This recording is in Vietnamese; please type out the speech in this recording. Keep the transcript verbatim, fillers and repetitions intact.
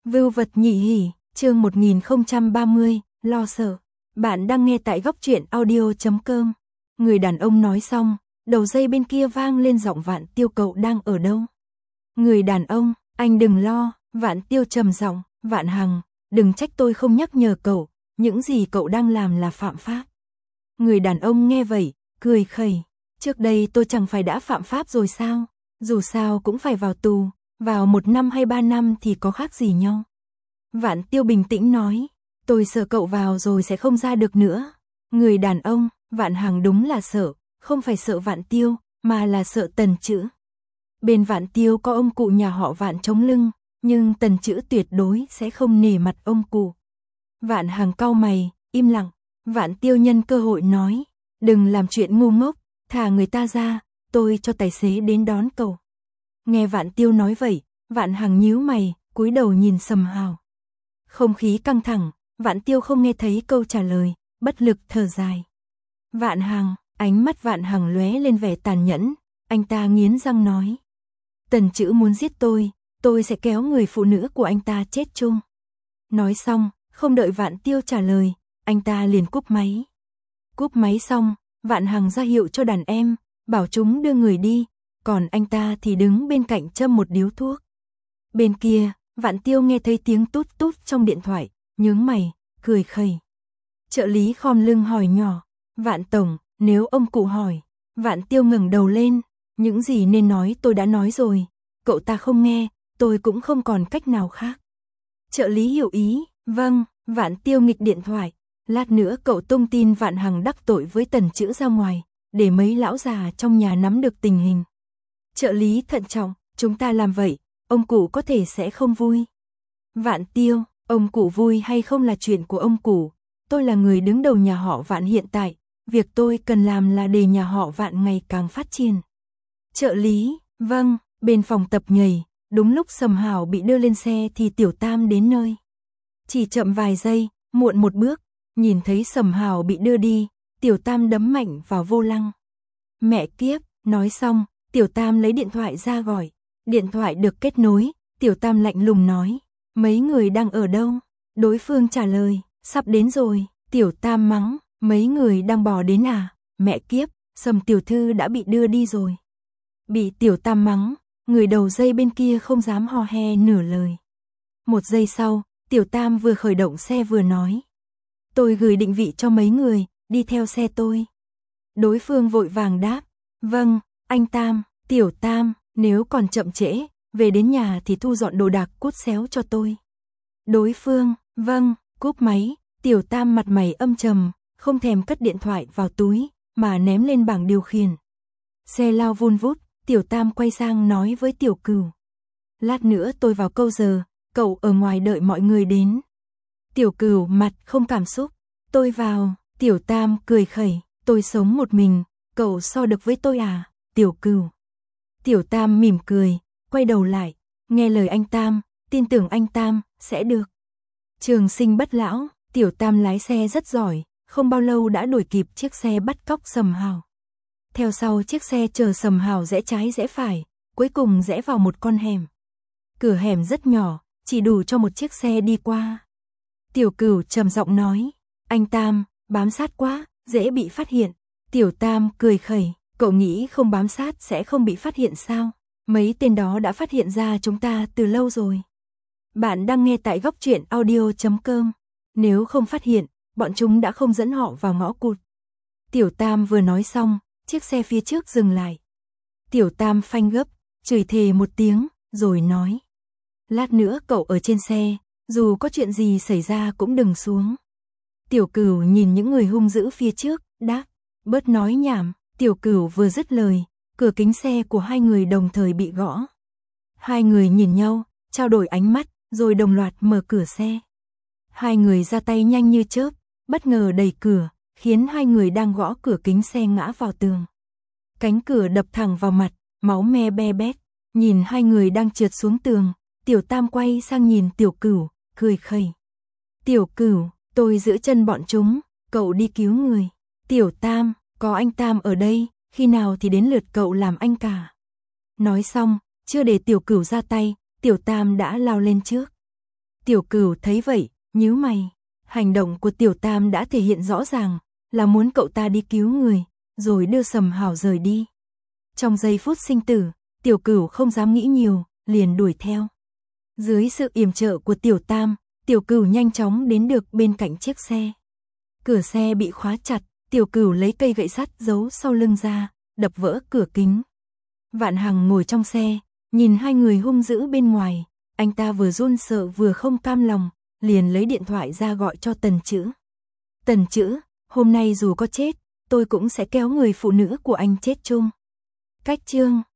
Vưu vật nhị hỉ, chương một nghìn không trăm ba mươi, lo sợ. Bạn đang nghe tại góc truyện audio chấm com. Người đàn ông nói xong, đầu dây bên kia vang lên giọng Vạn Tiêu, cậu đang ở đâu? Người đàn ông, anh đừng lo, Vạn Tiêu trầm giọng, Vạn Hằng, đừng trách tôi không nhắc nhở cậu, những gì cậu đang làm là phạm pháp. Người đàn ông nghe vậy, cười khẩy, trước đây tôi chẳng phải đã phạm pháp rồi sao? Dù sao cũng phải vào tù, vào một năm hay ba năm thì có khác gì nhau. Vạn Tiêu bình tĩnh nói, tôi sợ cậu vào rồi sẽ không ra được nữa. Người đàn ông, Vạn Hằng đúng là sợ, không phải sợ Vạn Tiêu, mà là sợ Tần Chữ. Bên Vạn Tiêu có ông cụ nhà họ Vạn chống lưng, nhưng Tần Chữ tuyệt đối sẽ không nể mặt ông cụ. Vạn Hằng cau mày, im lặng. Vạn Tiêu nhân cơ hội nói, đừng làm chuyện ngu ngốc, thả người ta ra, tôi cho tài xế đến đón cậu. Nghe Vạn Tiêu nói vậy, Vạn Hằng nhíu mày, cúi đầu nhìn Sầm Hào. Không khí căng thẳng, Vạn Tiêu không nghe thấy câu trả lời, bất lực thở dài. Vạn Hằng, ánh mắt Vạn Hằng lóe lên vẻ tàn nhẫn, anh ta nghiến răng nói. Tần Chữ muốn giết tôi, tôi sẽ kéo người phụ nữ của anh ta chết chung. Nói xong, không đợi Vạn Tiêu trả lời, anh ta liền cúp máy. Cúp máy xong, Vạn Hằng ra hiệu cho đàn em, bảo chúng đưa người đi, còn anh ta thì đứng bên cạnh châm một điếu thuốc. Bên kia, Vạn Tiêu nghe thấy tiếng tút tút trong điện thoại, nhướng mày, cười khẩy. Trợ lý khom lưng hỏi nhỏ, Vạn Tổng, nếu ông cụ hỏi. Vạn Tiêu ngẩng đầu lên, những gì nên nói tôi đã nói rồi, cậu ta không nghe, tôi cũng không còn cách nào khác. Trợ lý hiểu ý, vâng. Vạn Tiêu nghịch điện thoại, lát nữa cậu tung tin Vạn Hằng đắc tội với Tần Chữ ra ngoài, để mấy lão già trong nhà nắm được tình hình. Trợ lý thận trọng, chúng ta làm vậy, ông cụ có thể sẽ không vui. Vạn Tiêu, ông cụ vui hay không là chuyện của ông cụ, tôi là người đứng đầu nhà họ Vạn hiện tại, việc tôi cần làm là để nhà họ Vạn ngày càng phát triển. Trợ lý, vâng. Bên phòng tập nhảy, đúng lúc Sầm Hào bị đưa lên xe thì Tiểu Tam đến nơi. Chỉ chậm vài giây, muộn một bước, nhìn thấy Sầm Hào bị đưa đi, Tiểu Tam đấm mạnh vào vô lăng. Mẹ kiếp, nói xong, Tiểu Tam lấy điện thoại ra gọi. Điện thoại được kết nối, Tiểu Tam lạnh lùng nói, mấy người đang ở đâu? Đối phương trả lời, sắp đến rồi. Tiểu Tam mắng, mấy người đang bò đến à? Mẹ kiếp, Sầm tiểu thư đã bị đưa đi rồi. Bị Tiểu Tam mắng, người đầu dây bên kia không dám hò he nửa lời. Một giây sau, Tiểu Tam vừa khởi động xe vừa nói, tôi gửi định vị cho mấy người, đi theo xe tôi. Đối phương vội vàng đáp, vâng, anh Tam. Tiểu Tam, nếu còn chậm trễ, về đến nhà thì thu dọn đồ đạc cút xéo cho tôi. Đối phương, vâng, cúp máy. Tiểu Tam mặt mày âm trầm, không thèm cất điện thoại vào túi, mà ném lên bảng điều khiển. Xe lao vun vút, Tiểu Tam quay sang nói với Tiểu Cửu, lát nữa tôi vào câu giờ, cậu ở ngoài đợi mọi người đến. Tiểu Cửu mặt không cảm xúc, tôi vào. Tiểu Tam cười khẩy, tôi sống một mình, cậu so được với tôi à? Tiểu Cửu. Tiểu Tam mỉm cười, quay đầu lại, nghe lời anh Tam, tin tưởng anh Tam, sẽ được. Trường sinh bất lão, Tiểu Tam lái xe rất giỏi, không bao lâu đã đuổi kịp chiếc xe bắt cóc Sầm Hào. Theo sau chiếc xe chờ Sầm Hào rẽ trái rẽ phải, cuối cùng rẽ vào một con hẻm. Cửa hẻm rất nhỏ, chỉ đủ cho một chiếc xe đi qua. Tiểu Cửu trầm giọng nói, anh Tam, bám sát quá, dễ bị phát hiện. Tiểu Tam cười khẩy, cậu nghĩ không bám sát sẽ không bị phát hiện sao? Mấy tên đó đã phát hiện ra chúng ta từ lâu rồi. Bạn đang nghe tại góc truyện audio chấm com. Nếu không phát hiện, bọn chúng đã không dẫn họ vào ngõ cụt. Tiểu Tam vừa nói xong, chiếc xe phía trước dừng lại. Tiểu Tam phanh gấp, chửi thề một tiếng, rồi nói, lát nữa cậu ở trên xe, dù có chuyện gì xảy ra cũng đừng xuống. Tiểu Cửu nhìn những người hung dữ phía trước, đáp, bớt nói nhảm. Tiểu Cửu vừa dứt lời, cửa kính xe của hai người đồng thời bị gõ. Hai người nhìn nhau, trao đổi ánh mắt, rồi đồng loạt mở cửa xe. Hai người ra tay nhanh như chớp, bất ngờ đẩy cửa, khiến hai người đang gõ cửa kính xe ngã vào tường. Cánh cửa đập thẳng vào mặt, máu me be bét. Nhìn hai người đang trượt xuống tường, Tiểu Tam quay sang nhìn Tiểu Cửu, cười khẩy. Tiểu Cửu, tôi giữ chân bọn chúng, cậu đi cứu người. Tiểu Tam, có anh Tam ở đây, khi nào thì đến lượt cậu làm anh cả. Nói xong, chưa để Tiểu Cửu ra tay, Tiểu Tam đã lao lên trước. Tiểu Cửu thấy vậy, nhíu mày. Hành động của Tiểu Tam đã thể hiện rõ ràng, là muốn cậu ta đi cứu người, rồi đưa Sầm Hảo rời đi. Trong giây phút sinh tử, Tiểu Cửu không dám nghĩ nhiều, liền đuổi theo. Dưới sự yểm trợ của Tiểu Tam, Tiểu Cửu nhanh chóng đến được bên cạnh chiếc xe. Cửa xe bị khóa chặt, Tiểu Cửu lấy cây gậy sắt giấu sau lưng ra, đập vỡ cửa kính. Vạn Hằng ngồi trong xe, nhìn hai người hung dữ bên ngoài, anh ta vừa run sợ vừa không cam lòng, liền lấy điện thoại ra gọi cho Tần Chữ. Tần Chữ, hôm nay dù có chết, tôi cũng sẽ kéo người phụ nữ của anh chết chung. Cách chương